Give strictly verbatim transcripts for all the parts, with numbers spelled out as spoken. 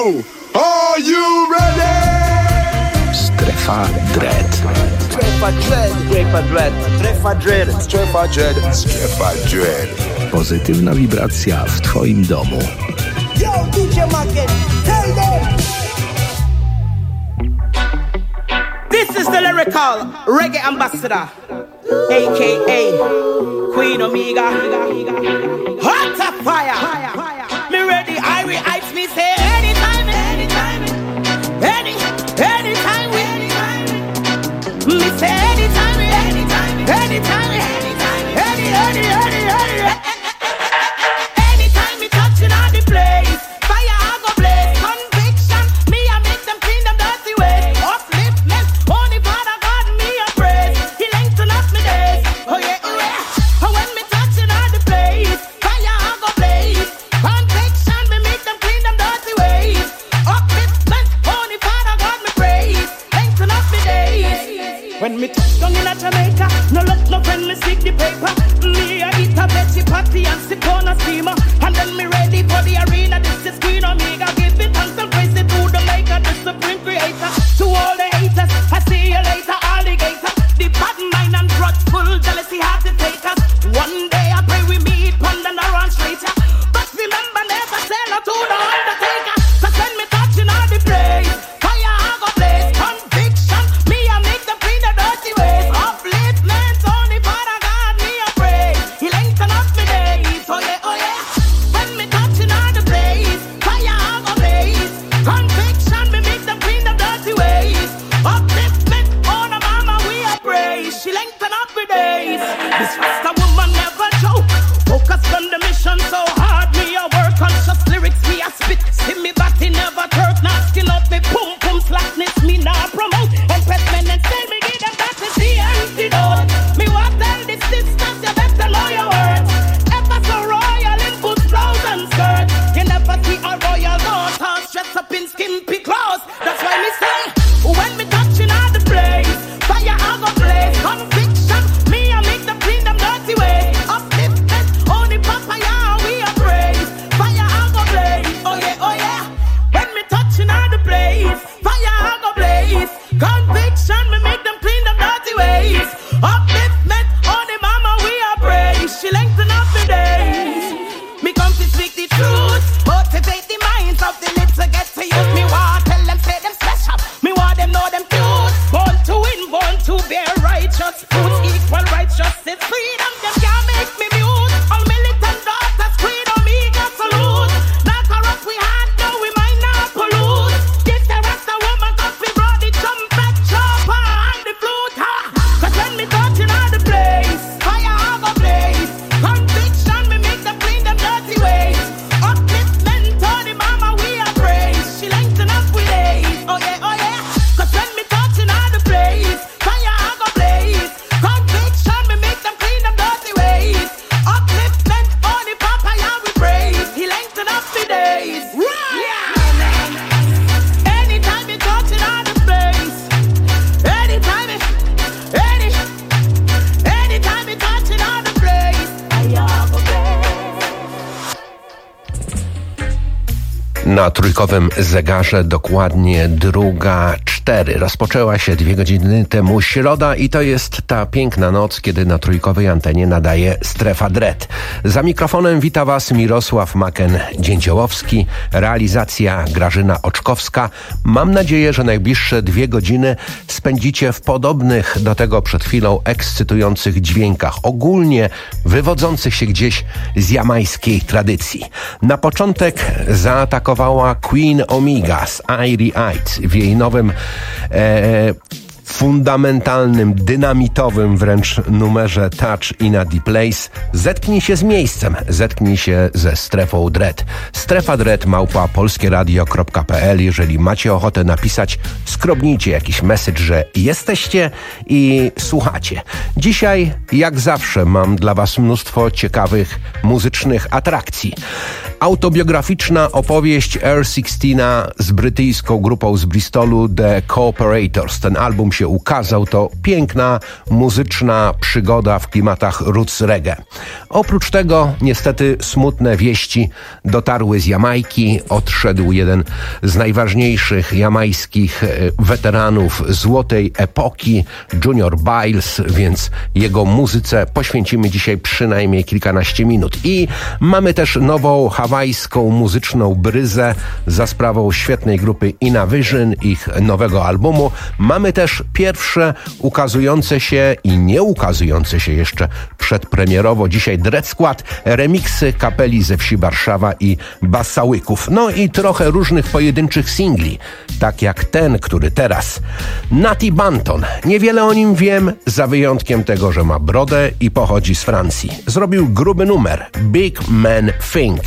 Are you ready? Strefa Dread. Strefa Dread. Strefa Dread. Strefa Dread. Strefa Dread. Strefa Dread. Pozytywna wibracja w twoim domu. Yo, D J Macken, tell them. This is the lyrical reggae ambassador, A K A Queen Omega. Hot fire. Me ready, I will hype me say anytime, anytime, any, anytime, anytime. Me say anytime, anytime, anytime, anytime, any, any, any, any. Anytime me touching on the place, fire I go blaze. Conviction, me I make them clean them dirty ways. Upliftment, only Father God me I praise. He lengthen up me days. Oh yeah, oh yeah. And when me touching on the place, fire I go blaze. Conviction, me make them clean them dirty ways. Upliftment, only Father God me praise. Lengthen up me days. When me touch down in a Jamaica, no let no friend me stick the paper. Me I eat a veggie patty and sip on a steamer. And then me ready for the arena. This is Queen Omega. Give me thanks and praise it to the maker, the supreme creator. To all the haters, I see you later, alligator. The bad mind and grudgeful jealousy hard to take us. One day I pray we meet on the Laurent Street. But remember never sell her to the undertaker. Cause when me touching all the place, fire I go blaze. Conviction, me I make them clean the dirty ways. Upliftment, only Father God me I pray. He lengthen up me days, oh yeah, oh yeah. When me touching all the place, fire I go blaze. Conviction, me make them clean the dirty ways. Upliftment, oh no mama we I pray. She lengthen up me days. This Rasta woman never joke. Focus on the mission so hard. Me I work conscious lyrics me I spit. See me body never turf. Not skin up me pum pum slackness me now promote. And press men and tell me give them that is the antidote. Me want tell the sisters you better know your words. Ever so royal in boots, blouse and skirt. You never see a royal daughter dressed up in skimpy clothes. That's why me say when me touching all the place, fire I go blaze. Conviction, me I make them clean them dirty ways. Upliftment, only Papaya we a praise. Fire I go blaze, oh yeah, oh yeah. When me touching all the place, fire I go blaze. Conviction, me make them clean them dirty ways. Upliftment, only Mama we a praise. She lengthen up the days. Me come to speak the truth, motivate the minds of the lips to get to use. Me want tell them say them special. Me want them know them truth. Born to win, born to bear righteous fruits. Equal righteousness, freedom. Them can't make me mute. All militant daughters, Queen Omega salute. Not corrupt we had, no we might not pollute. This the Rasta woman, cause we brought the trumpet, chopper and the flute. Ha! Cause when me touching all the place, fire I go blaze. Conviction, me make them clean them dirty ways. Upliftment, Tony Mama we a praise. She lengthen up with days, oh yeah, oh yeah. Cause when me touching all the place, fire I go blaze. Conviction, me make them clean them dirty ways. Upliftment, only Papaya we praise. He lengthen up the days. Right. Yeah. Anytime you touching all the place, anytime you, any, anytime you touching all the place, fire go blaze. Na trójkowym zegarze dokładnie druga cztery. Rozpoczęła się dwie godziny temu środa i to jest ta piękna noc, kiedy na trójkowej antenie nadaje Strefa Dread. Za mikrofonem wita Was Mirosław Maken-Dzięciołowski, realizacja Grażyna Oczkowska. Mam nadzieję, że najbliższe dwie godziny spędzicie w podobnych do tego przed chwilą ekscytujących dźwiękach, ogólnie wywodzących się gdzieś z jamajskiej tradycji. Na początek zaatakowała Queen Omega z Airy Eyed w jej nowym e, fundamentalnym, dynamitowym wręcz numerze Touch in a Deep Place. Zetknij się z miejscem, zetknij się ze Strefą Dread. Strefa Dread małpa polskieradio kropka p l. Jeżeli macie ochotę napisać, skrobnijcie jakiś message, że jesteście i słuchacie. Dzisiaj, jak zawsze, mam dla Was mnóstwo ciekawych muzycznych atrakcji. Autobiograficzna opowieść Air szesnaście z brytyjską grupą z Bristolu The Cooperators. Ten album się ukazał. To piękna, muzyczna przygoda w klimatach roots reggae. Oprócz tego niestety smutne wieści dotarły z Jamajki. Odszedł jeden z najważniejszych jamajskich weteranów złotej epoki, Junior Byles, więc jego muzyce poświęcimy dzisiaj przynajmniej kilkanaście minut. I mamy też nową hawajską muzyczną bryzę za sprawą świetnej grupy Inavision, ich nowego albumu. Mamy też pierwsze ukazujące się i nie ukazujące się jeszcze przedpremierowo dzisiaj Dread Squad, remiksy kapeli ze wsi Warszawa i Bassałyków. No i trochę różnych pojedynczych singli, tak jak ten, który teraz. Natty Banton. Niewiele o nim wiem, za wyjątkiem tego, że ma brodę i pochodzi z Francji. Zrobił gruby numer Big Man Think.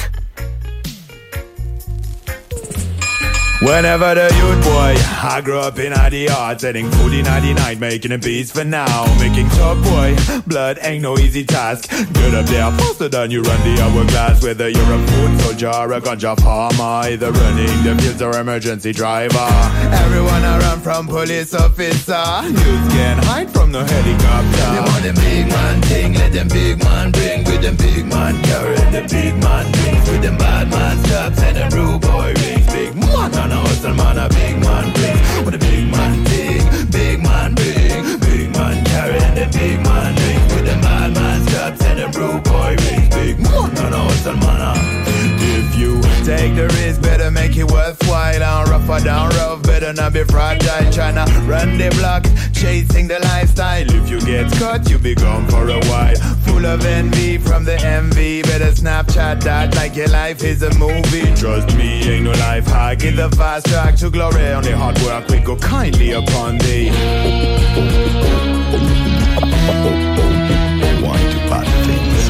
Whenever the youth boy, I grew up in the yard, selling food in the night, making a beats for now. Making top boy, blood ain't no easy task. Get up there faster than you run the hourglass. Whether you're a foot soldier or a ganja farmer, either running the fields or emergency driver. Everyone around from police officer, youth can't hide from the helicopter. They want the big man thing, let them big man bring. With them big man carry the big man rings. With them bad man stops and them rude boy rings. Big man on a hustle man, a big man brings. With a big man thing, big man bring. Big man carry and the big man rings. With them bad man stops and them rude boy rings. Big man on a hustle man. If you take the risk, better make it worthwhile. And rougher down rough, better not be fragile. Tryna run the block, chasing the lifestyle. If you get caught, you be gone for a while. Full of envy from the envy. Better Snapchat that like your life is a movie. Trust me, ain't no life hack. In the fast track to glory. Only hard work we go kindly upon thee. Want to bad things.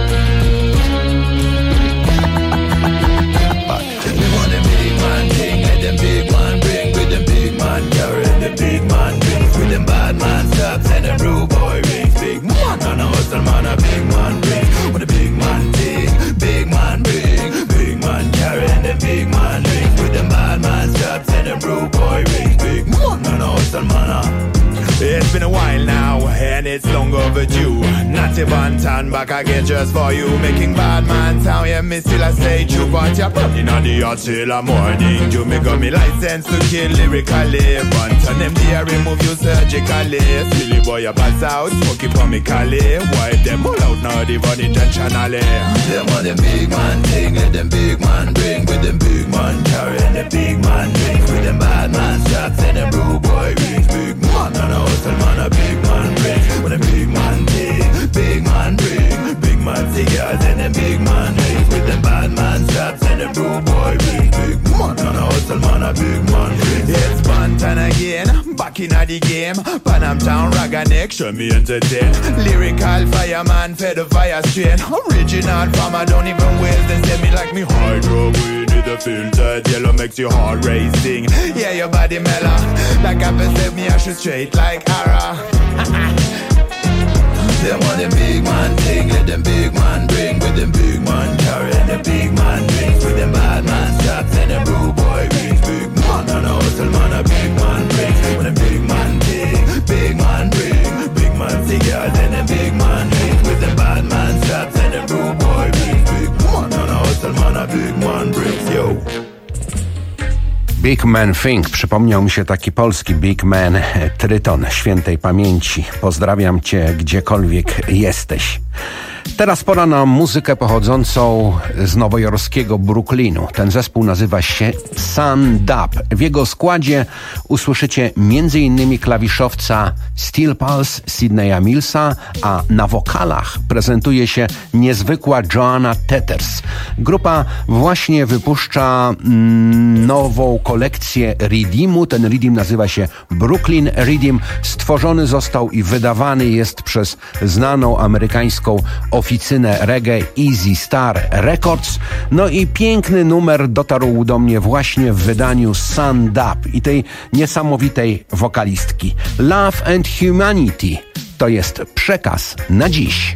We want them big man thing, let them big man bring. With them big man carry the big man rings. With them bad man stops and them rude boy rings. Big man on a hustle man, a big man rings. With a big man thing, big man bring. Big man carry the big man rings. With them bad man stops and them rude boy rings. Big man on a hustle man. It's been a while now, and it's long overdue. Natty Banton back again just for you. Making bad man sound, yeah, me still I stay true. But you're probably not the hot till the morning. You me got me license to kill lyrically. Banton them there, remove you surgically. Silly boy, you pass out, smoky comically. Wipe them all out now, even intentionally. Them want them big man thing, let them big man bring. With them big man carry and the big man rings. With them bad man shots and them rude boy rings. Big man on a hustle man, a big man rings. With a big man thing, big man ring. Big man cigars and them big man rings. With them bad man straps and them rude boy rings. Big man on a hustle man, a big man rings. It's Banton again, back in the game. Panam Town Ragga Neck, show me entertain. Lyrical fireman, fed the fire strain. Original farmer, don't even waste. Then send me like me hydro weed. The filtered yellow makes your heart racing. Yeah, your body mellow. Like apple save me, I should straight like Ara. Them want them big man thing, let them big man bring. With them big man carry and the big man rings. With them bad man straps and them rude boy rings. Big man on a hustle man, a big man rings. With them big man thing, big man bring. Big man cigars and them big man rings. With them bad man straps and them rude boy rings. Big man on a hustle man, a big man rings. Yo. Big Man Think. Przypomniał mi się taki polski Big Man Tryton świętej pamięci. Pozdrawiam cię gdziekolwiek jesteś. Teraz pora na muzykę pochodzącą z nowojorskiego Brooklynu. Ten zespół nazywa się Sun Dub. W jego składzie usłyszycie między innymi klawiszowca Steel Pulse Sydneya Millsa, a na wokalach prezentuje się niezwykła Joanna Tethers. Grupa właśnie wypuszcza mm, nową kolekcję Riddimu. Ten Riddim nazywa się Brooklyn Riddim. Stworzony został i wydawany jest przez znaną amerykańską oficynę reggae Easy Star Records. No i piękny numer dotarł do mnie właśnie w wydaniu Sun Dub i tej niesamowitej wokalistki. Love and Humanity to jest przekaz na dziś.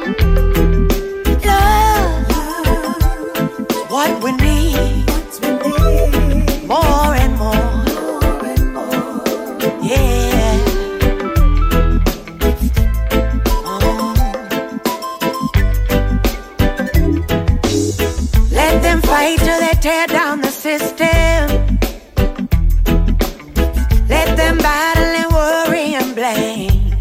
Love, what we need. tear down the system. Let them battle and worry and blame.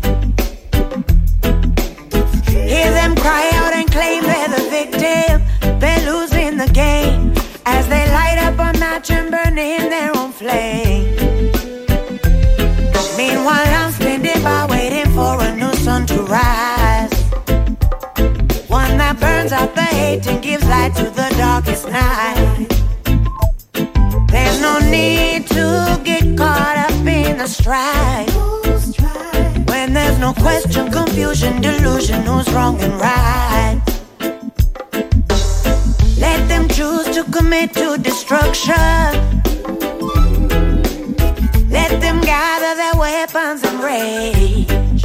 Hear them cry out and claim they're the victim. They're losing the game as they light up a match and burn in their own flame. Meanwhile, I'm standing by waiting for a new sun to rise. One that burns out the hate and gives light to the darkest night. There's no need to get caught up in the strife. When there's no question, confusion, delusion, who's wrong and right. Let them choose to commit to destruction. Let them gather their weapons and rage.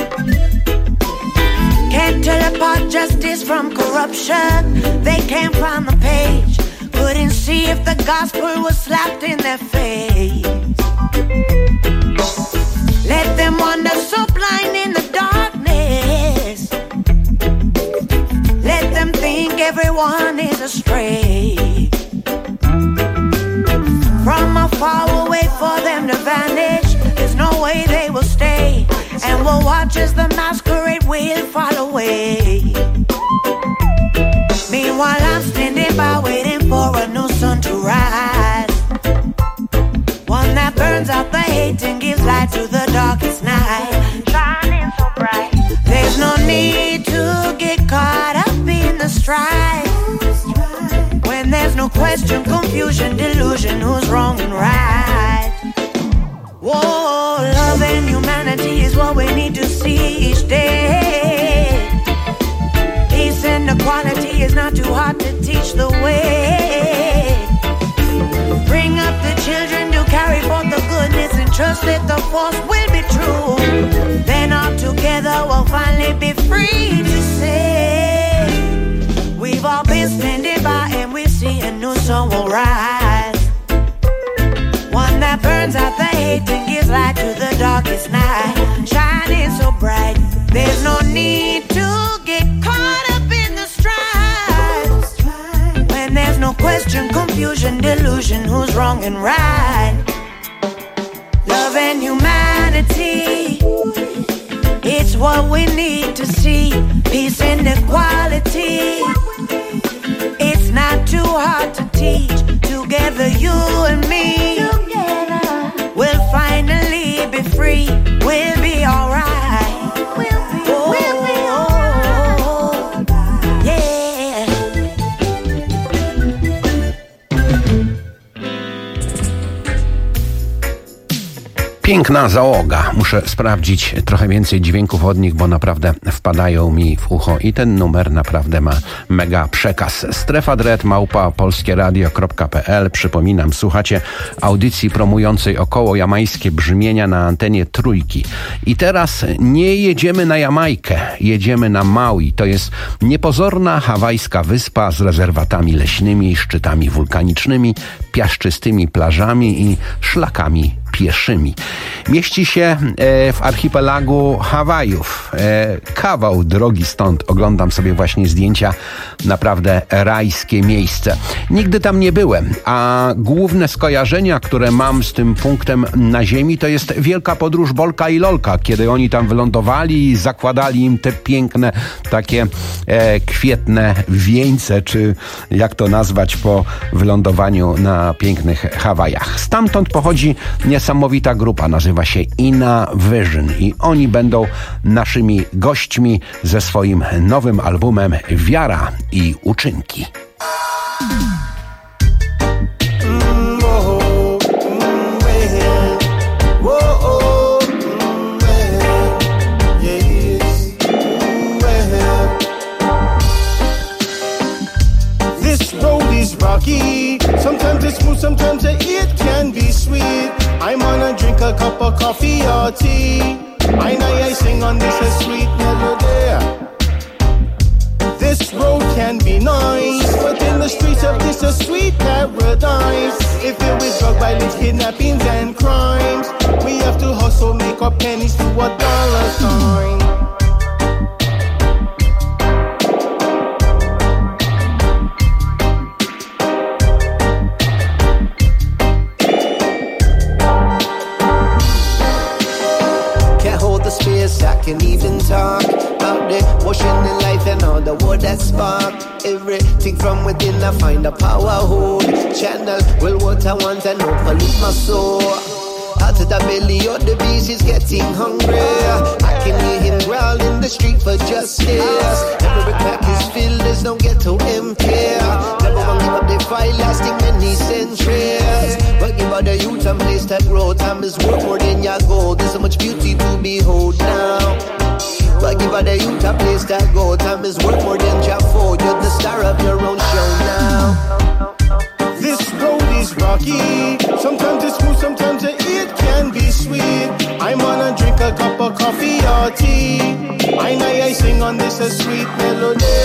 Can't tell apart justice from corruption. They can't find the page. Couldn't see if the gospel was slapped in their face. Let them wander so blind in the darkness. Let them think everyone is astray. From afar we'll wait for them to vanish. There's no way they will stay. And we'll watch as the masquerade will fall away. Meanwhile I'm standing by waiting for a new sun to rise. One that burns out the hate and gives light to the darkest night. Shining so bright. There's no need to get caught up in the strife. When there's no question, confusion, delusion, who's wrong and right. Whoa, love and humanity is what we need to see each day. Peace and equality is not too hard to teach the way. Bring up the children to carry forth the goodness and trust that the force will be true. Then all together we'll finally be free to say we've all been standing by and we see a new sun will rise. One that burns out the hate and gives light to the darkest night. Shining so bright, there's no need to get caught up in the strife. When there's no question, confusion, delusion, who's wrong and right. Love and humanity, it's what we need to see. Peace and equality, it's not too hard to teach. Together you and me, we'll finally be free. We'll be alright. We'll be, oh, we'll be alright. Yeah. Piękna załoga. Muszę sprawdzić trochę więcej dźwięków od nich, bo naprawdę wpadają mi w ucho i ten numer naprawdę ma mega przekaz. Strefa Dread małpa polskieradio kropka pe el. Przypominam, słuchacie audycji promującej około jamańskie brzmienia na antenie Trójki. I teraz nie jedziemy na Jamajkę, jedziemy na Maui. To jest niepozorna hawajska wyspa z rezerwatami leśnymi, szczytami wulkanicznymi, piaszczystymi plażami i szlakami pieszymi. Mieści się e, w archipelagu Hawajów. E, kawał drogi stąd. Oglądam sobie właśnie zdjęcia. Naprawdę rajskie miejsce. Nigdy tam nie byłem, a główne skojarzenia, które mam z tym punktem na ziemi, to jest wielka podróż Bolka i Lolka, kiedy oni tam wylądowali i zakładali im te piękne, takie e, kwietne wieńce, czy jak to nazwać po wylądowaniu na pięknych Hawajach. Stamtąd pochodzi niesamowita grupa, nazywa się Inna Vision i oni będą naszymi gośćmi ze swoim nowym albumem Wiara i Uczynki. Rocky. Sometimes it's smooth, sometimes it can be sweet. I'm gonna drink a cup of coffee or tea. I know I sing on this a sweet melody. This road can be nice, but in the streets of this a sweet paradise. If it with drug violence, kidnappings and crimes, we have to hustle, make our pennies to a dollar sign. think from within I find a power hold. Channel, well what I want and no pollute my soul. Out of the belly of the beast is getting hungry. I can hear him growl in the street for justice. Every crack is filled, there's no ghetto empty. Never want to give up the fight lasting many centuries. But give out the youth and place that grow. Time is worth more than your gold. There's so much beauty to behold now. But give out the youth a place that go. Time is worth more than your foe. You're the star of your own show now. This road is rocky. Sometimes it's smooth, sometimes it can be sweet. I'm gonna drink a cup of coffee or tea. I know I sing on this a sweet melody.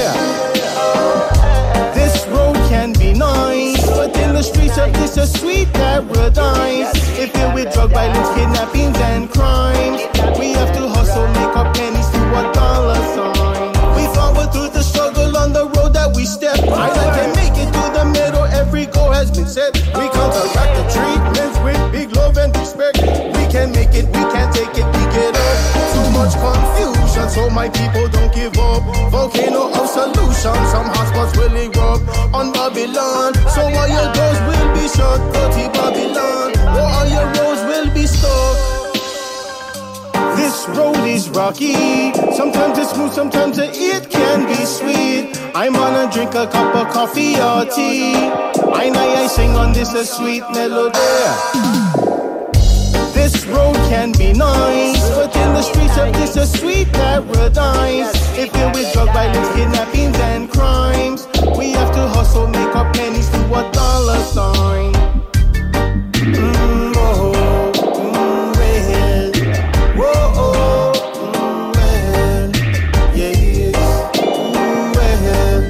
This road can be nice, but in the streets of this a sweet paradise. If you're with drug violence, kidnappings and crime, we have to hustle, make our pennies to a dollar sign. We forward through the struggle on the road that we step. I like to make it to the middle, every goal has been set. We counteract the treatments with big love and respect. We can make it, we can take it, we get up. Too much confusion, so my people don't give up. Volcano of solution, some hotspots will erupt on Babylon. So all your doors will be shut, dirty Babylon. Or all your roads will be stuck. This road is rocky. Sometimes it's smooth, sometimes it can be sweet. I'm gonna drink a cup of coffee or tea. I know I sing on this a sweet melody. This road can be nice, but in the streets of this a sweet paradise. If you're with drug violence, kidnappings and crimes, we have to hustle, make our pennies to a dollar sign. Mm, oh, mm, well. Whoa, oh, mm, well. Yeah, yeah, mm, well.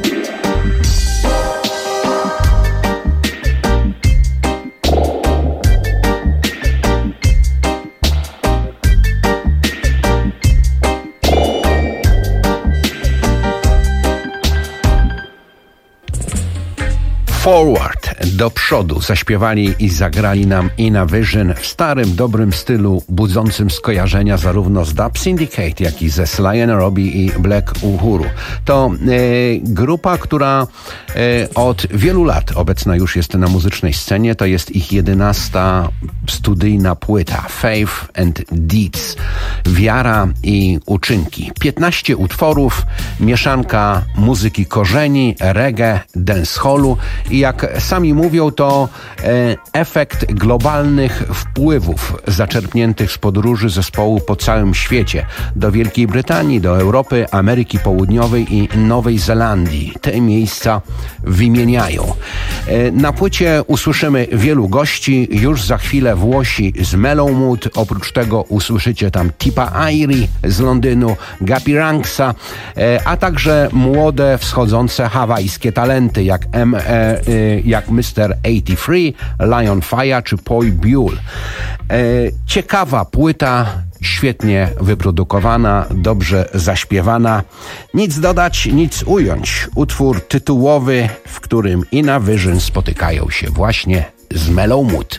Forward, do przodu, zaśpiewali i zagrali nam Inavision w starym, dobrym stylu, budzącym skojarzenia zarówno z Dub Syndicate, jak i ze Sly and Robbie i Black Uhuru. To e, grupa, która e, od wielu lat obecna już jest na muzycznej scenie. To jest ich jedenasta studyjna płyta, Faith and Deeds, wiara i uczynki. piętnaście utworów, mieszanka muzyki korzeni, reggae, dancehallu i jak sami mówią, to e, efekt globalnych wpływów zaczerpniętych z podróży zespołu po całym świecie. Do Wielkiej Brytanii, do Europy, Ameryki Południowej i Nowej Zelandii. Te miejsca wymieniają. E, na płycie usłyszymy wielu gości. Już za chwilę Włosi z Mellow Mood. Oprócz tego usłyszycie tam Tipa Irie z Londynu, Gappy Ranksa, e, a także młode, wschodzące hawajskie talenty jak M E jak mister osiemdziesiąt trzy, Lion Fire czy Poi Buell. Ciekawa płyta, świetnie wyprodukowana, dobrze zaśpiewana. Nic dodać, nic ująć. Utwór tytułowy, w którym Inavision spotykają się właśnie z Mellow Mood.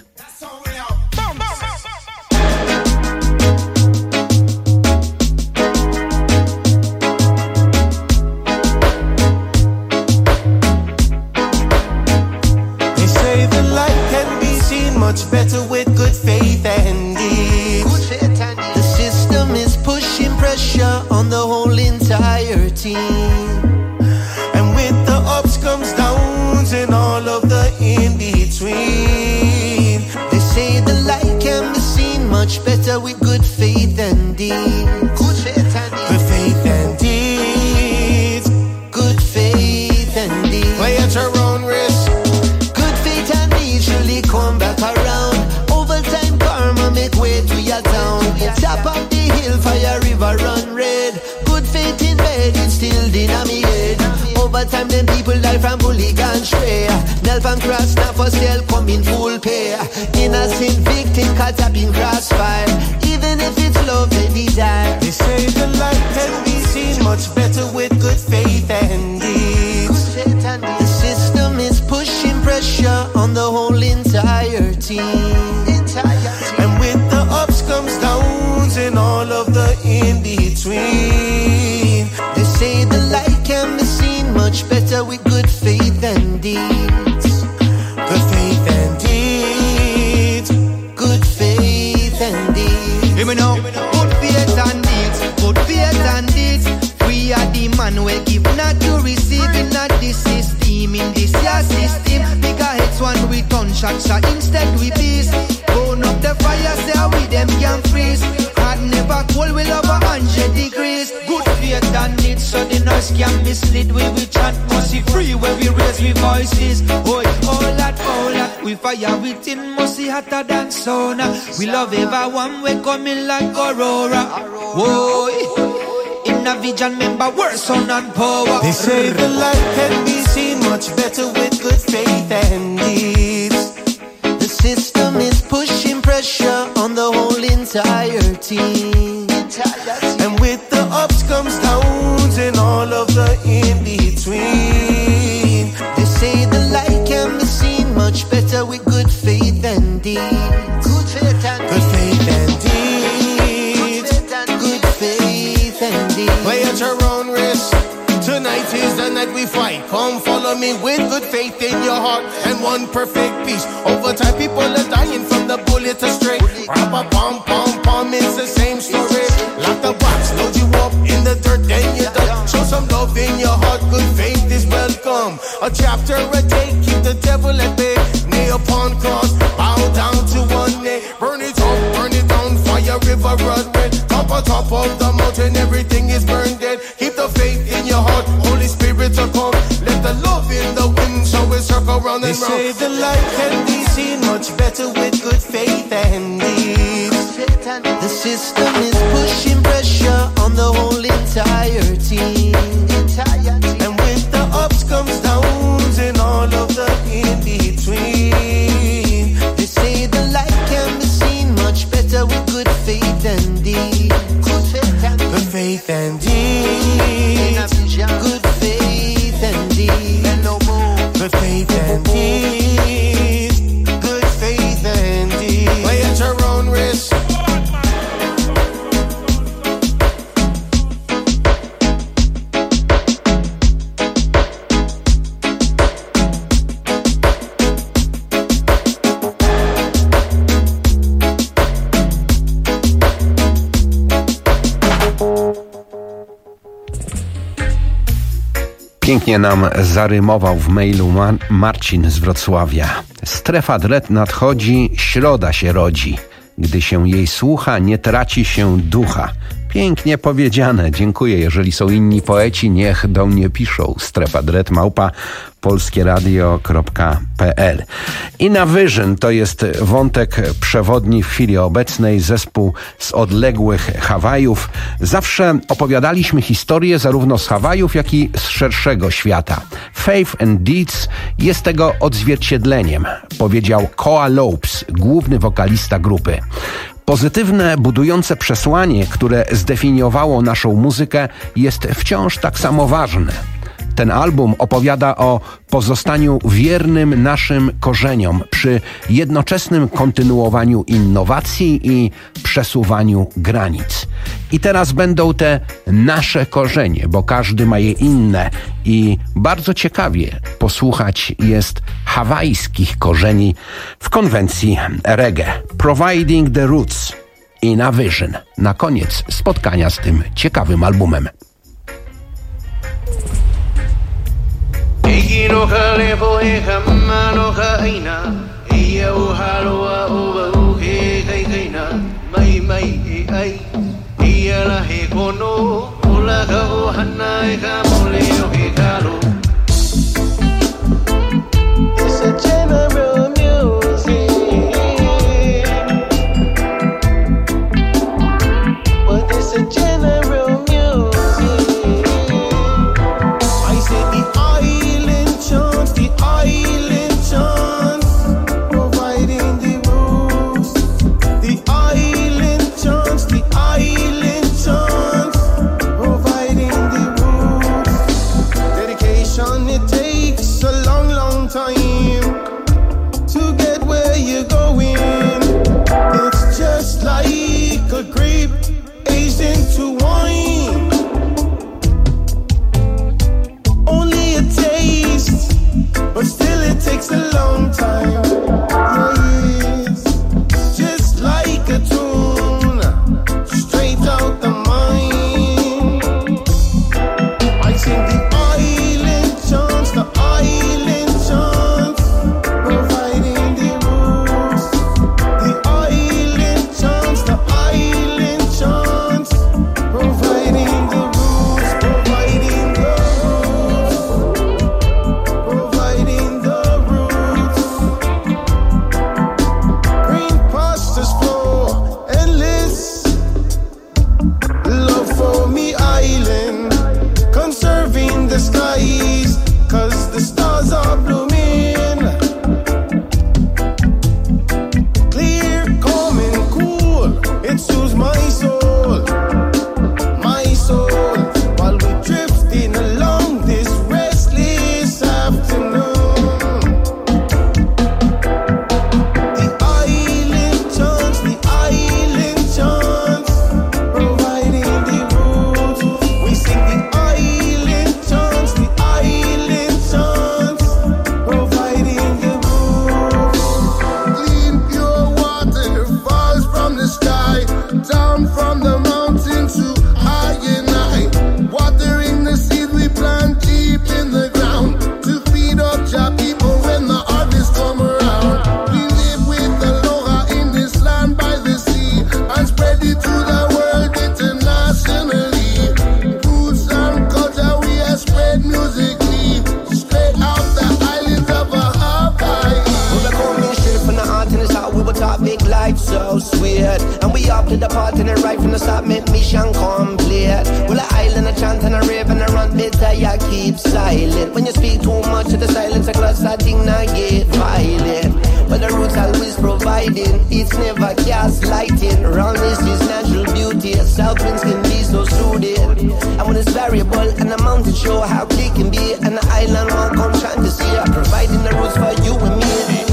Much better with good faith and deeds. The system is pushing pressure on the whole entire team. And with the ups comes downs and all of the in-between. They say the light can be seen much better with good faith and deeds. Good faith and deeds. Good faith and deeds. Play at your own risk. Good faith and deeds surely come back around. Overtime karma make way to your town. Top of the hill, fire river run red. Good faith in bed, it's still dynamite. Overtime them people die from hooligan stray. Nell from cross now for sale come in full pay. Innocent victim caught up in crossfire. Even if it's love they desire. They say the light can be seen much better with good faith and deeds. The system is pushing pressure on the whole entire team. And with the ups comes downs and all of the in-between. They say the light can be seen much better with good faith the system in this year system. Bigger heads one we turn shots, so instead we beast. Burn up the fire, say we them can freeze. Heart never cold, we love a hundred degrees. Good faith and it, so the noise can mislead. We we chant pussy free when we raise we voices. Boy, all that, all that, we fire within musty hotter than sauna. We love everyone, we coming like Aurora. Whoa, in a vision, member, worse on and power. They say the light can be seen much better with good faith and deeds. The system is pushing pressure on the whole entire team. And with the ups comes downs and all of the in-between. They say the light can be seen much better with good faith and deeds. Good faith and good faith and deeds. Good faith and deeds. Play at your own risk. Tonight is the night we fight. Come follow me with good faith in your heart and one perfect peace. Over time people are dying from the bullet astray. Rappa pom pom pom, it's the same story. Lock the box, load you up in the dirt, then you're done. Show some love in your heart, good faith is welcome. A chapter a day, keep the devil at bay. Nail upon cross, bow down to one knee. Burn it up, burn it down, fire river run red. Top on top of the mountain, everything is burned dead. Keep the faith in your heart, Holy Spirit to come. Let the love in the wind, so we circle round and round. They say the light can be seen much better with good faith and deeds. The system is pushing pressure on the whole entire team. And with the ups comes downs and all of the in-between. They say the light can be seen much better with good faith and deeds. Good faith and deeds. Good faith and deeds. Good faith and deeds. Good faith and deeds. Play at your own risk. Pięknie nam zarymował w mailu Mar- Marcin z Wrocławia. Strefa Dread nadchodzi, środa się rodzi. Gdy się jej słucha, nie traci się ducha. Pięknie powiedziane, dziękuję. Jeżeli są inni poeci, niech do mnie piszą. Strefa Dread małpa polskieradio kropka p l. Innavision to jest wątek przewodni w chwili obecnej, zespół z odległych Hawajów. Zawsze opowiadaliśmy historię zarówno z Hawajów, jak i z szerszego świata. Faith and Deeds jest tego odzwierciedleniem, powiedział Koa Lopes, główny wokalista grupy. Pozytywne, budujące przesłanie, które zdefiniowało naszą muzykę, jest wciąż tak samo ważne. Ten album opowiada o pozostaniu wiernym naszym korzeniom przy jednoczesnym kontynuowaniu innowacji i przesuwaniu granic. I teraz będą te nasze korzenie, bo każdy ma je inne i bardzo ciekawie posłuchać jest hawajskich korzeni w konwencji reggae. Providing the Roots, Innavision. Na koniec spotkania z tym ciekawym albumem. Ikino khalepo e khamano khaina iya u halwa u ba u he kai kaina mai mai e ai iya la he kono ula ka o hanna e khamole o he kalo. It's a general music, but it's a general music. I say the island chants, the island chants, providing the rules. The island chants, the island chants, providing the rules. thought in it right from the start, make mission complete. Well, the island I chant and I rave and I run better, you keep silent. When you speak too much of the silence, I class that thing now get violent. But the roots always providing, it's never gaslighting. Roundness is natural beauty, south winds can be so soothing. And when it's variable and the mountains show how they can be, and the island won't come trying to see it, providing the roots for you and me.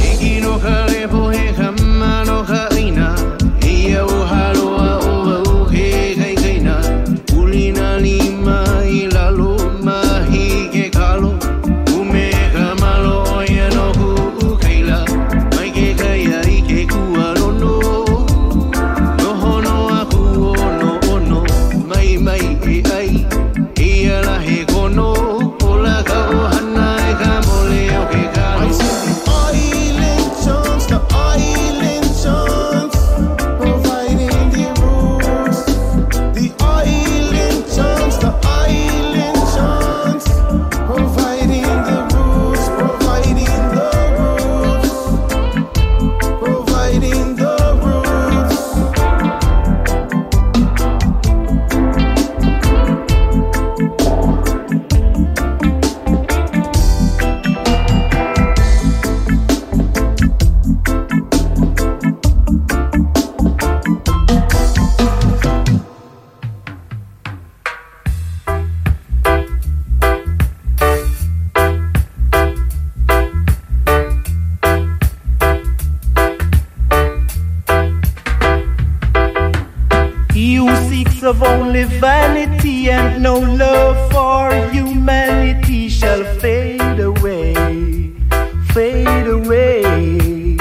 Of only vanity and no love for humanity shall fade away, fade away.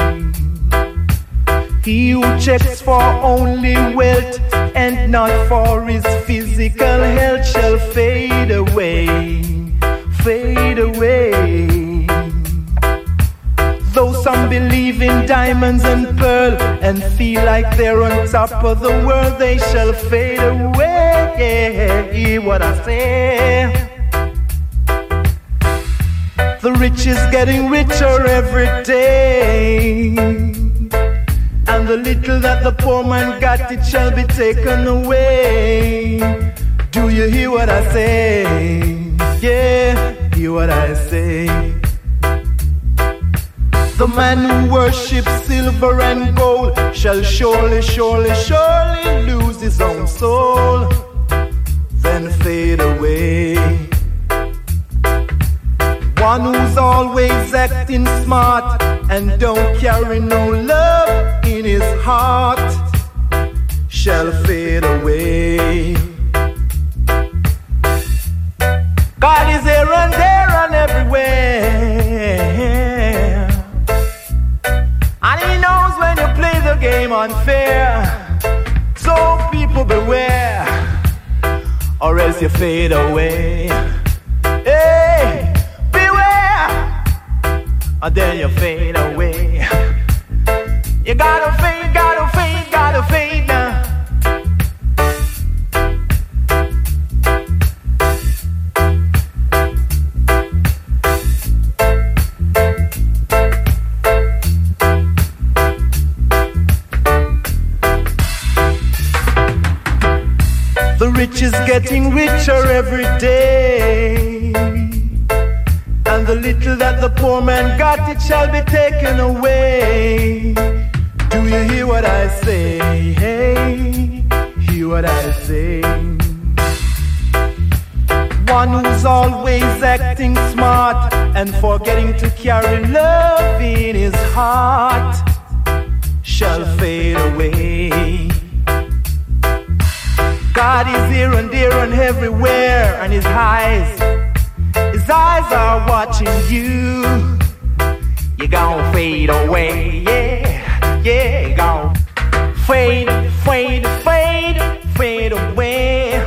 He who checks for only wealth and not for his physical health shall fade away, fade away. Though some believe in diamonds and pearl and feel like they're on top of the world, they shall fade away. Hear what I say. The rich is getting richer every day, and the little that the poor man got, it shall be taken away. Do you hear what I say? Yeah, hear what I say. The man who worships silver and gold shall surely, surely, surely lose his own soul, then fade away. One who's always acting smart and don't carry no love in his heart shall fade away. God is here and there and everywhere, and he knows when you play the game unfair. So people beware, or else you fade away. Hey, beware, or then you fade away. You gotta fade, gotta fade, gotta fade now. The rich is getting richer every day, and the little that the poor man got, it shall be taken away. Do you hear what I say? Hey, hear what I say. One who's always acting smart and forgetting to carry love in his heart shall fade away. God is here and there and everywhere, and his eyes, his eyes are watching you. You're gonna fade away, yeah, yeah, you're gonna fade, fade, fade, fade away,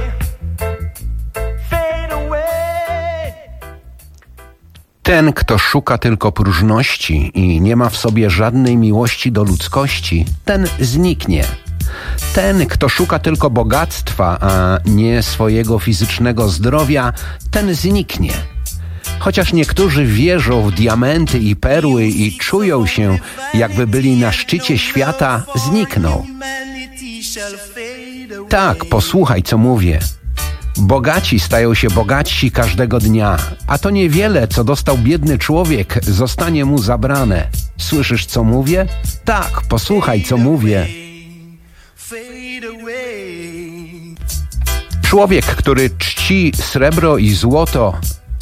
fade away. Ten, kto szuka tylko próżności i nie ma w sobie żadnej miłości do ludzkości, ten zniknie. Ten, kto szuka tylko bogactwa, a nie swojego fizycznego zdrowia, ten zniknie. Chociaż niektórzy wierzą w diamenty i perły i czują się, jakby byli na szczycie świata, znikną. Tak, posłuchaj, co mówię. Bogaci stają się bogatsi każdego dnia, a to niewiele, co dostał biedny człowiek, zostanie mu zabrane. Słyszysz, co mówię? Tak, posłuchaj, co mówię. Człowiek, który czci srebro i złoto,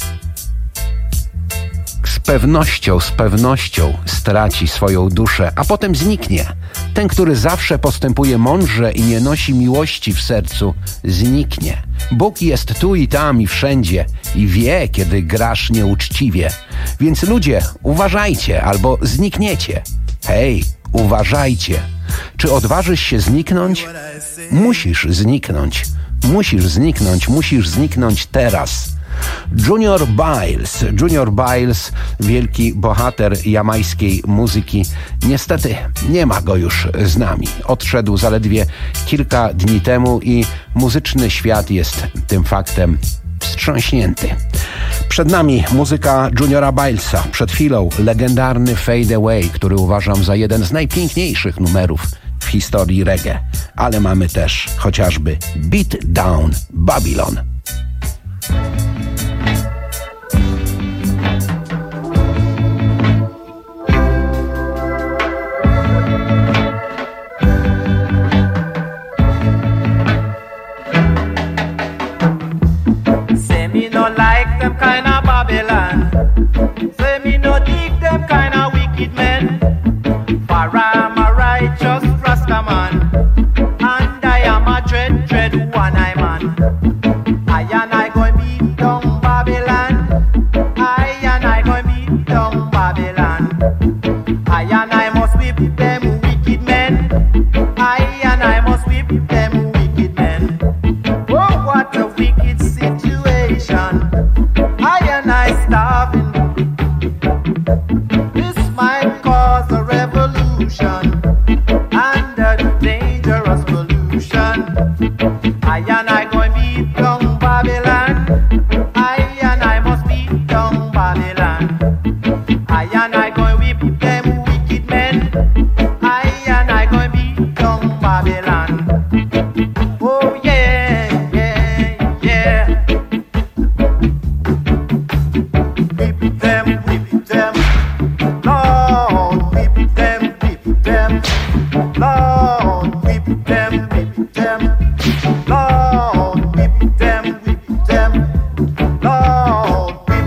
z pewnością, z pewnością straci swoją duszę, a potem zniknie. Ten, który zawsze postępuje mądrze i nie nosi miłości w sercu, zniknie. Bóg jest tu i tam i wszędzie i wie, kiedy grasz nieuczciwie. Więc ludzie, uważajcie albo znikniecie. Hej, uważajcie. Czy odważysz się zniknąć? Musisz zniknąć. Musisz zniknąć, musisz zniknąć teraz. Junior Byles, Junior Byles, wielki bohater jamajskiej muzyki. Niestety nie ma go już z nami. Odszedł zaledwie kilka dni temu i muzyczny świat jest tym faktem wstrząśnięty. Przed nami muzyka Juniora Bylesa. Przed chwilą legendarny Fade Away, który uważam za jeden z najpiękniejszych numerów w historii reggae. Ale mamy też chociażby Beat Down Babylon. Them kind of Babylon. Say me no dig them kind of wicked men. For I'm a righteous Rasta man, and I am a dread, dread one-eye man. I and I go beat down Babylon. I and I go beat down Babylon. I and I must whip them wicked men. I and I must whip them wicked men. Oh, what a wicked situation. Starving. This might cause a revolution and a dangerous pollution. I and I going beat down Babylon. I and I must beat down Babylon. I and I going whip them wicked men. I and I going beat down Babylon. Oh yeah, yeah, yeah. Whip them, whip them, Lord, whip them, whip them, Lord, whip them, whip them, Lord, whip them, whip them, Lord, whip.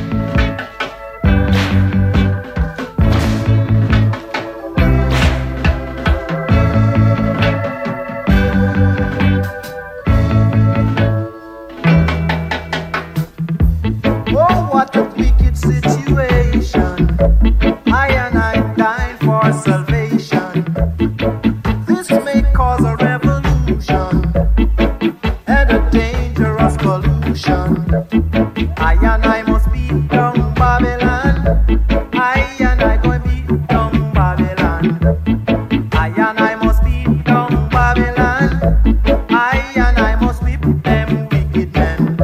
Oh, what a wicked situation. I and I dying for salvation. This may cause a revolution and a dangerous pollution. I and I must be down Babylon. I and I going be down Babylon. I and I must be down Babylon. I and I must whip them wicked men.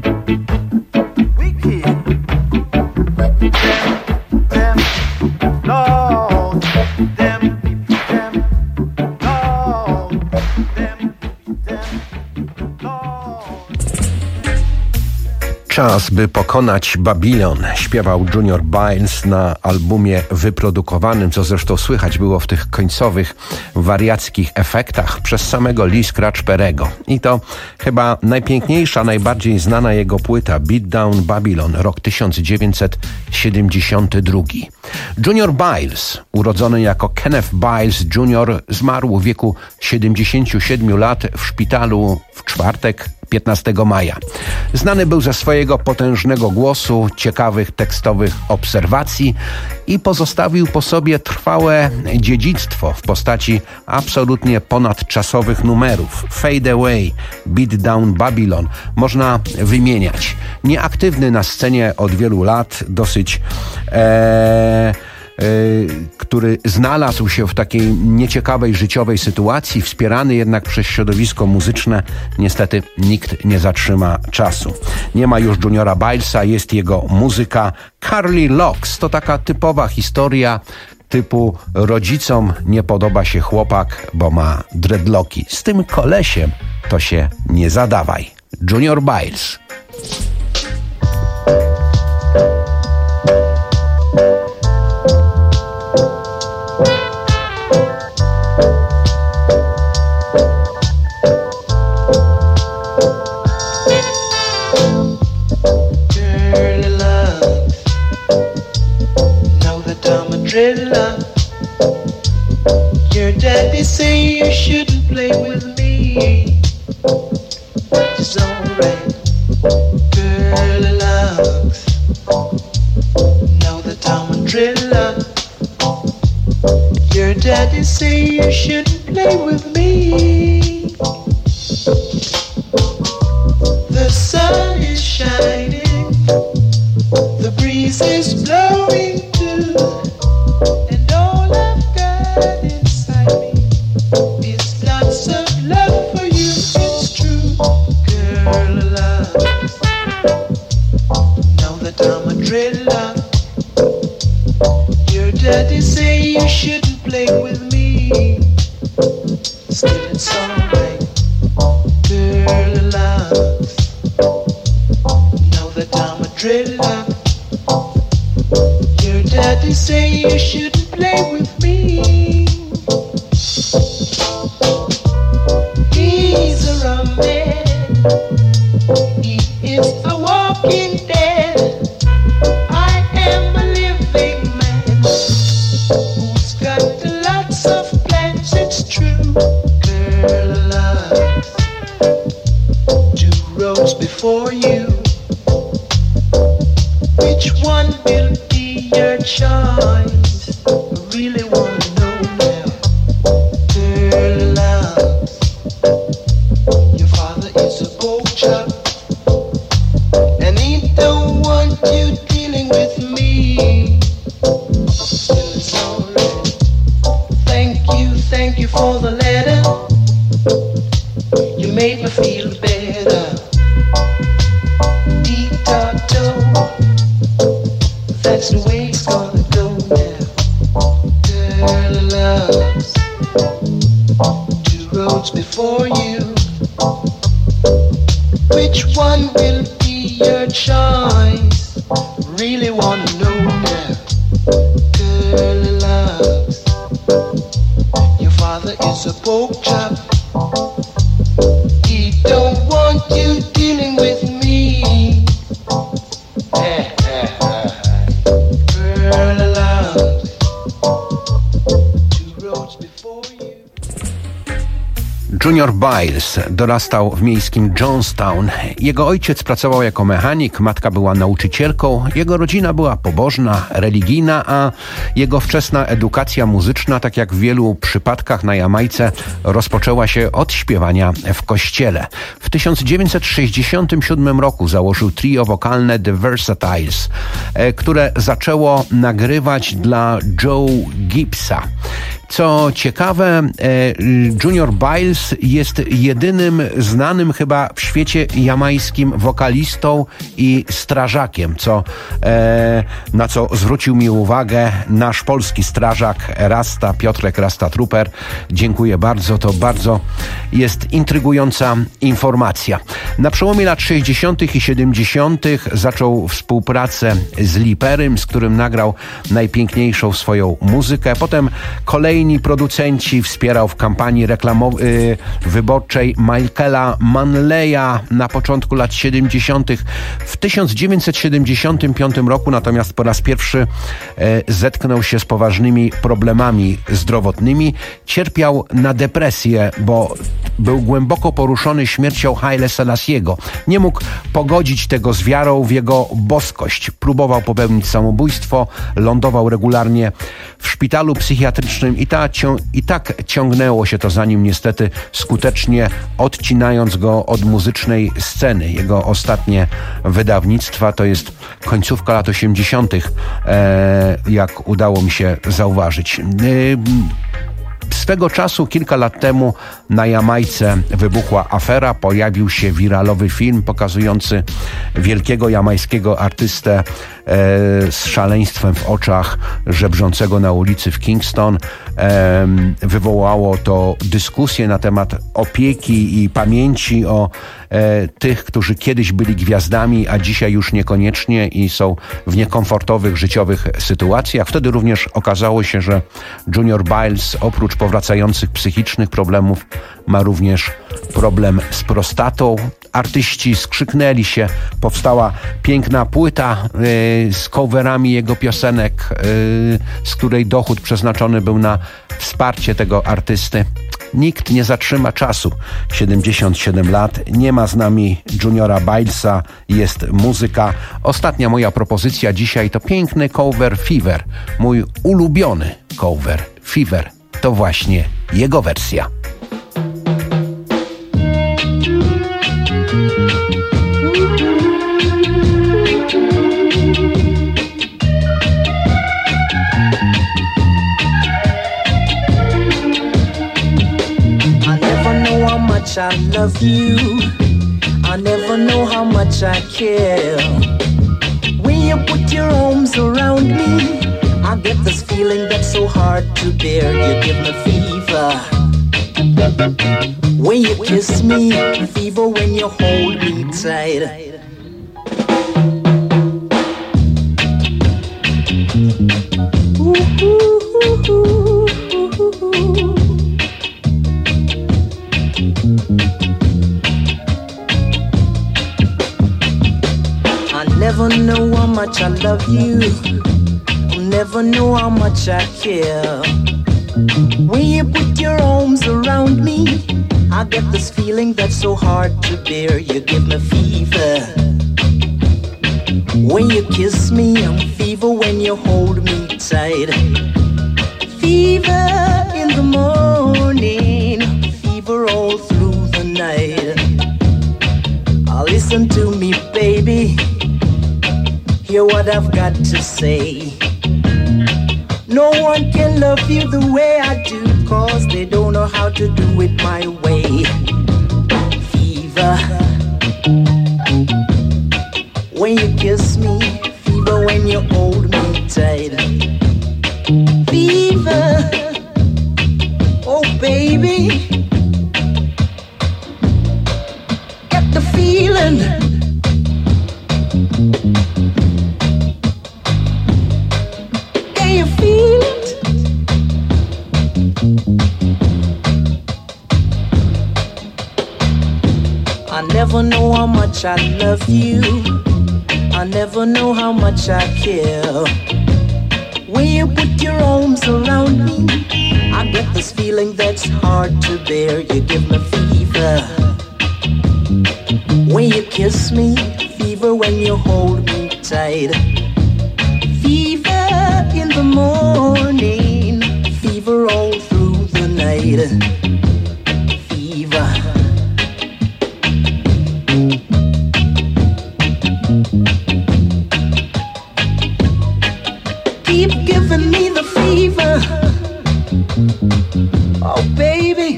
Czas, by pokonać Babilon, śpiewał Junior Byles na albumie wyprodukowanym, co zresztą słychać było w tych końcowych wariackich efektach przez samego Lee Scratch Perry'ego. I to chyba najpiękniejsza, najbardziej znana jego płyta Beat Down Babylon, rok tysiąc dziewięćset siedemdziesiąty drugi. Junior Byles, urodzony jako Kenneth Byles junior, zmarł w wieku siedemdziesięciu siedmiu lat w szpitalu w czwartek, piętnastego maja. Znany był ze swojego potężnego głosu, ciekawych tekstowych obserwacji i pozostawił po sobie trwałe dziedzictwo w postaci absolutnie ponadczasowych numerów. Fade Away, Beat Down Babylon można wymieniać. Nieaktywny na scenie od wielu lat, dosyć ee, który znalazł się w takiej nieciekawej życiowej sytuacji, wspierany jednak przez środowisko muzyczne. Niestety nikt nie zatrzyma czasu. Nie ma już Juniora Bylesa, jest jego muzyka. Carly Locks to taka typowa historia typu rodzicom nie podoba się chłopak, bo ma dreadlocki. Z tym kolesiem to się nie zadawaj. Junior Byles. Your daddy say you shouldn't play with me. It's alright, girl love. Know that I'm a driller. Your daddy say you shouldn't play with me. The sun is shining, the breeze is blowing too. And all I've got inside me is lots of love for you. It's true, girl, love. Know that I'm a driller. Your daddy say you shouldn't play with me. Still it's alright, girl, love. Know that I'm a driller. Your daddy say you shouldn't play with me. He's a rum man. He is a walking dead. I am a living man who's got lots of plans. It's true, girl, love. Two roads before you. Which one will be your choice? I really wanna know now, girl, love. Your father is a pork chop, and he don't want you dealing with me. Still it's alright. Thank you, thank you for the letter. You made me feel better. That's the way it's gonna go now. Girl, love. Two roads before you. Which one will be your choice? Really wanna know now. Girl, love. Your father is a pork chop. He don't want you dealing with me. Yeah. Junior Byles dorastał w miejskim Johnstown. Jego ojciec pracował jako mechanik, matka była nauczycielką, jego rodzina była pobożna, religijna, a jego wczesna edukacja muzyczna, tak jak w wielu przypadkach na Jamajce, rozpoczęła się od śpiewania w kościele. W tysiąc dziewięćset sześćdziesiątym siódmym roku założył trio wokalne The Versatiles, które zaczęło nagrywać dla Joe Gibbsa. Co ciekawe, Junior Byles jest jedynym znanym chyba w świecie jamajskim wokalistą i strażakiem, co, na co zwrócił mi uwagę nasz polski strażak Rasta, Piotrek Rasta Trooper. Dziękuję bardzo, to bardzo jest intrygująca informacja. Na przełomie lat sześćdziesiątych i siedemdziesiątych zaczął współpracę z Liperym, z którym nagrał najpiękniejszą swoją muzykę. Potem kolejni producenci wspierał w kampanii reklamowej wyborczej Michaela Manleya na początku lat siedemdziesiątych. W tysiąc dziewięćset siedemdziesiątym piątym roku natomiast po raz pierwszy e, zetknął się z poważnymi problemami zdrowotnymi. Cierpiał na depresję, bo był głęboko poruszony śmiercią Haile Selassiego. Nie mógł pogodzić tego z wiarą w jego boskość. Próbował popełnić samobójstwo, lądował regularnie w szpitalu psychiatrycznym i, ta, i tak ciągnęło się to za nim niestety, skutecznie odcinając go od muzycznej sceny. Jego ostatnie wydawnictwa to jest końcówka lat osiemdziesiątych, e, jak udało mi się zauważyć. E, Swego czasu, kilka lat temu, na Jamajce wybuchła afera. Pojawił się wiralowy film pokazujący wielkiego jamajskiego artystę z szaleństwem w oczach żebrzącego na ulicy w Kingston. E, wywołało to dyskusję na temat opieki i pamięci o e, tych, którzy kiedyś byli gwiazdami, a dzisiaj już niekoniecznie i są w niekomfortowych życiowych sytuacjach. Wtedy również okazało się, że Junior Byles oprócz powracających psychicznych problemów ma również problem z prostatą. Artyści skrzyknęli się, powstała piękna płyta y, z coverami jego piosenek, y, z której dochód przeznaczony był na wsparcie tego artysty. Nikt nie zatrzyma czasu. siedemdziesiąt siedem lat, nie ma z nami Juniora Bylesa, jest muzyka. Ostatnia moja propozycja dzisiaj to piękny cover Fever. Mój ulubiony cover Fever to właśnie jego wersja. I love you. I never know how much I care. When you put your arms around me, I get this feeling that's so hard to bear. You give me fever when you kiss me, fever when you hold me tight. Ooh, ooh, ooh, ooh, ooh. I never know how much I love you. I'll never know how much I care. When you put your arms around me, I get this feeling that's so hard to bear. You give me fever when you kiss me, I'm fever when you hold me tight. Fever in the morning, fever all through the night. Oh, listen to me, baby, hear what I've got to say. No one can love you the way I do, 'cause they don't know how to do it my way. Fever when you kiss me, fever when you hold me tight. Fever, oh baby, get the feeling. Can you feel it? I never know how much I love you. I never know how much I care. When you put your arms around me, I get this feeling that's hard to bear. You give me fever when you kiss me, fever when you hold me tight. Fever in the morning, fever all through the night. Fever. Keep giving me the fever, oh baby,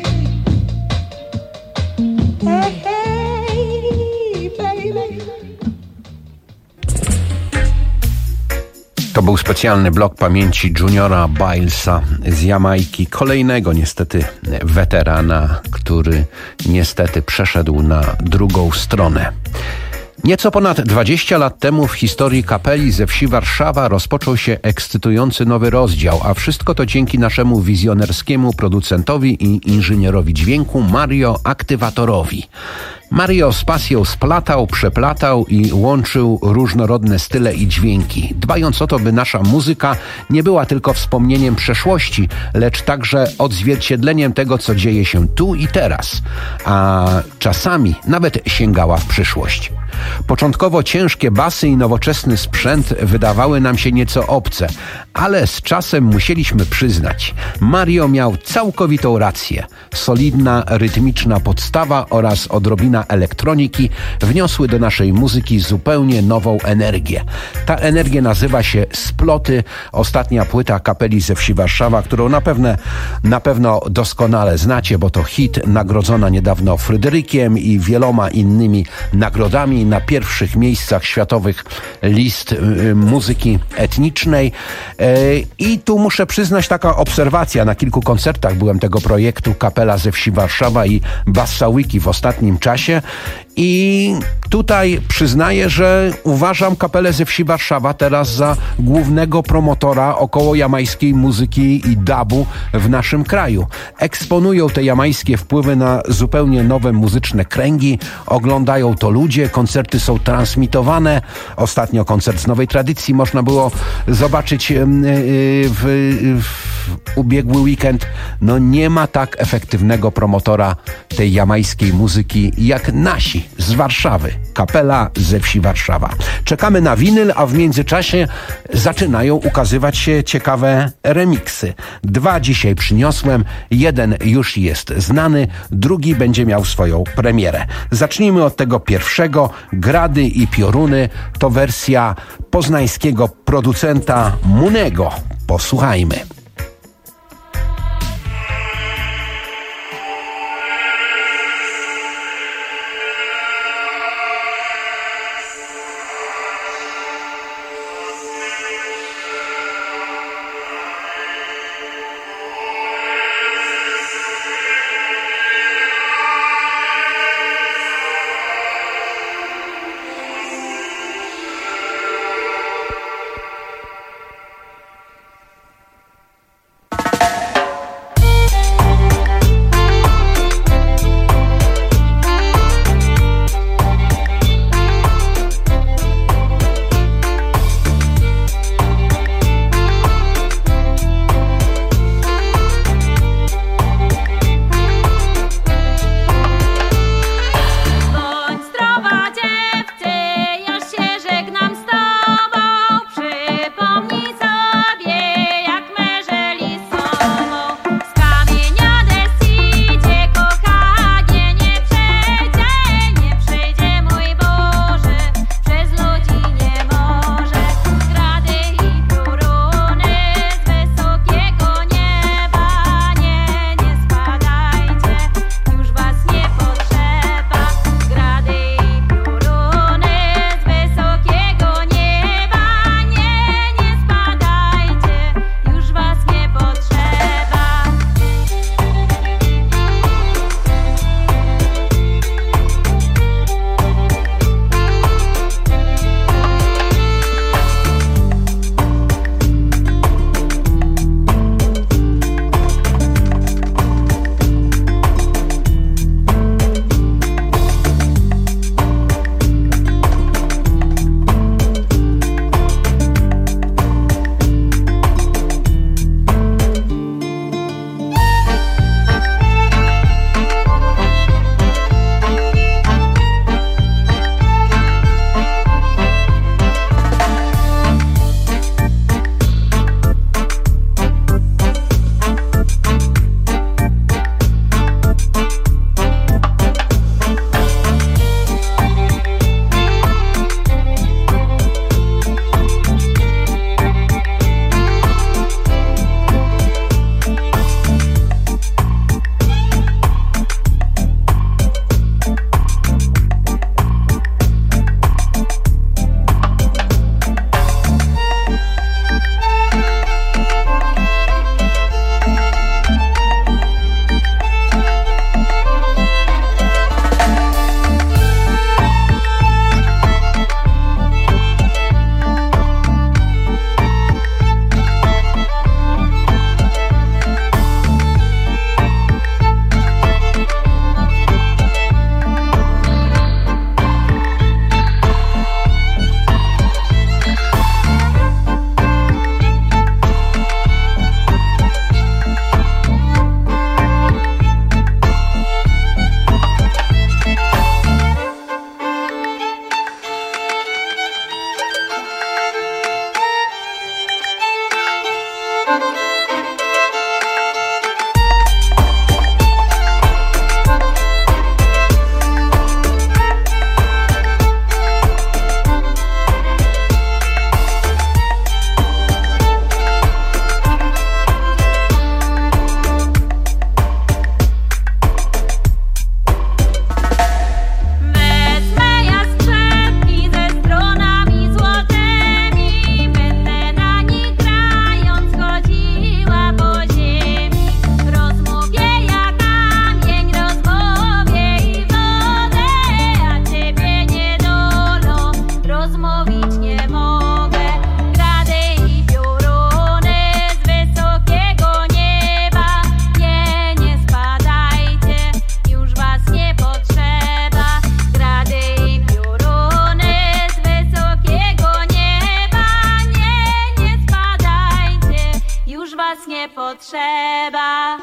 hey, hey, baby. To był specjalny blok pamięci Juniora Bylesa z Jamajki, kolejnego niestety weterana, który niestety przeszedł na drugą stronę. Nieco ponad dwadzieścia lat temu w historii kapeli ze wsi Warszawa rozpoczął się ekscytujący nowy rozdział, a wszystko to dzięki naszemu wizjonerskiemu producentowi i inżynierowi dźwięku Mario Aktywatorowi. Mario z pasją splatał, przeplatał i łączył różnorodne style i dźwięki, dbając o to, by nasza muzyka nie była tylko wspomnieniem przeszłości, lecz także odzwierciedleniem tego, co dzieje się tu i teraz, a czasami nawet sięgała w przyszłość. Początkowo ciężkie basy i nowoczesny sprzęt wydawały nam się nieco obce, ale z czasem musieliśmy przyznać, Mario miał całkowitą rację. Solidna, rytmiczna podstawa oraz odrobina elektroniki wniosły do naszej muzyki zupełnie nową energię. Ta energia nazywa się Sploty, ostatnia płyta kapeli ze wsi Warszawa, którą na pewno, na pewno doskonale znacie, bo to hit nagrodzona niedawno Fryderykiem i wieloma innymi nagrodami. Czasami na pierwszych miejscach światowych list y, muzyki etnicznej. Y, I tu muszę przyznać, taka obserwacja. Na kilku koncertach byłem tego projektu Kapela ze Wsi Warszawa i Bassa Wiki w ostatnim czasie. I tutaj przyznaję, że uważam Kapelę ze Wsi Warszawa teraz za głównego promotora około jamajskiej muzyki i dubu w naszym kraju. Eksponują te jamajskie wpływy na zupełnie nowe muzyczne kręgi, oglądają to ludzie, koncerty są transmitowane. Ostatnio koncert z Nowej Tradycji można było zobaczyć w, w ubiegły weekend. No nie ma tak efektywnego promotora tej jamajskiej muzyki jak nasi z Warszawy. Kapela ze Wsi Warszawa. Czekamy na winyl, a w międzyczasie zaczynają ukazywać się ciekawe remiksy. Dwa dzisiaj przyniosłem, jeden już jest znany, drugi będzie miał swoją premierę. Zacznijmy od tego pierwszego. Grady i pioruny to wersja poznańskiego producenta Munego. Posłuchajmy. Wezmę ja sprzęt was nie potrzeba.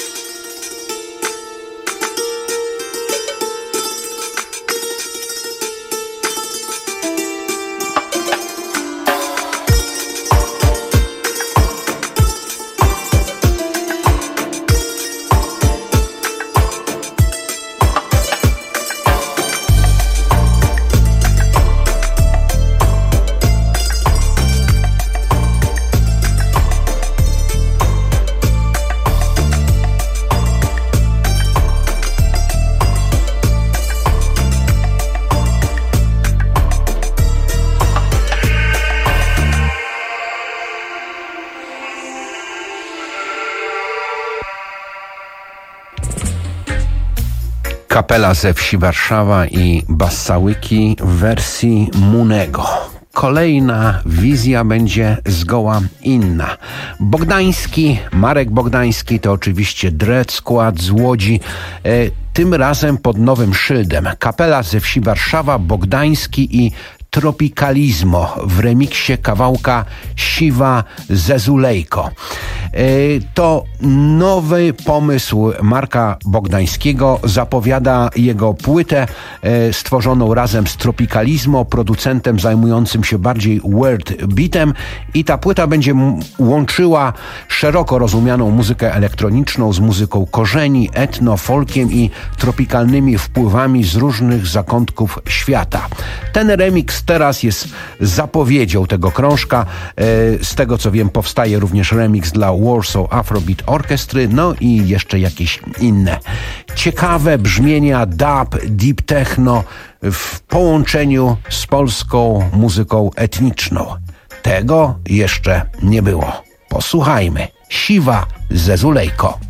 Kapela ze wsi Warszawa i Bassałyki w wersji Munego. Kolejna wizja będzie zgoła inna. Bogdański, Marek Bogdański to oczywiście Dread Skład z Łodzi, e, tym razem pod nowym szyldem. Kapela ze wsi Warszawa, Bogdański i Tropicalizmo w remiksie kawałka Siwa ze Zulejko. To nowy pomysł Marka Bogdańskiego, zapowiada jego płytę stworzoną razem z Tropicalizmo, producentem zajmującym się bardziej world beatem, i ta płyta będzie łączyła szeroko rozumianą muzykę elektroniczną z muzyką korzeni, etno, folkiem i tropikalnymi wpływami z różnych zakątków świata. Ten remix teraz jest zapowiedzią tego krążka. Z tego co wiem, powstaje również remix dla Warsaw Afrobeat Orchestry, no i jeszcze jakieś inne ciekawe brzmienia dub, deep techno w połączeniu z polską muzyką etniczną. Tego jeszcze nie było. Posłuchajmy. Siwa ze Zulejko.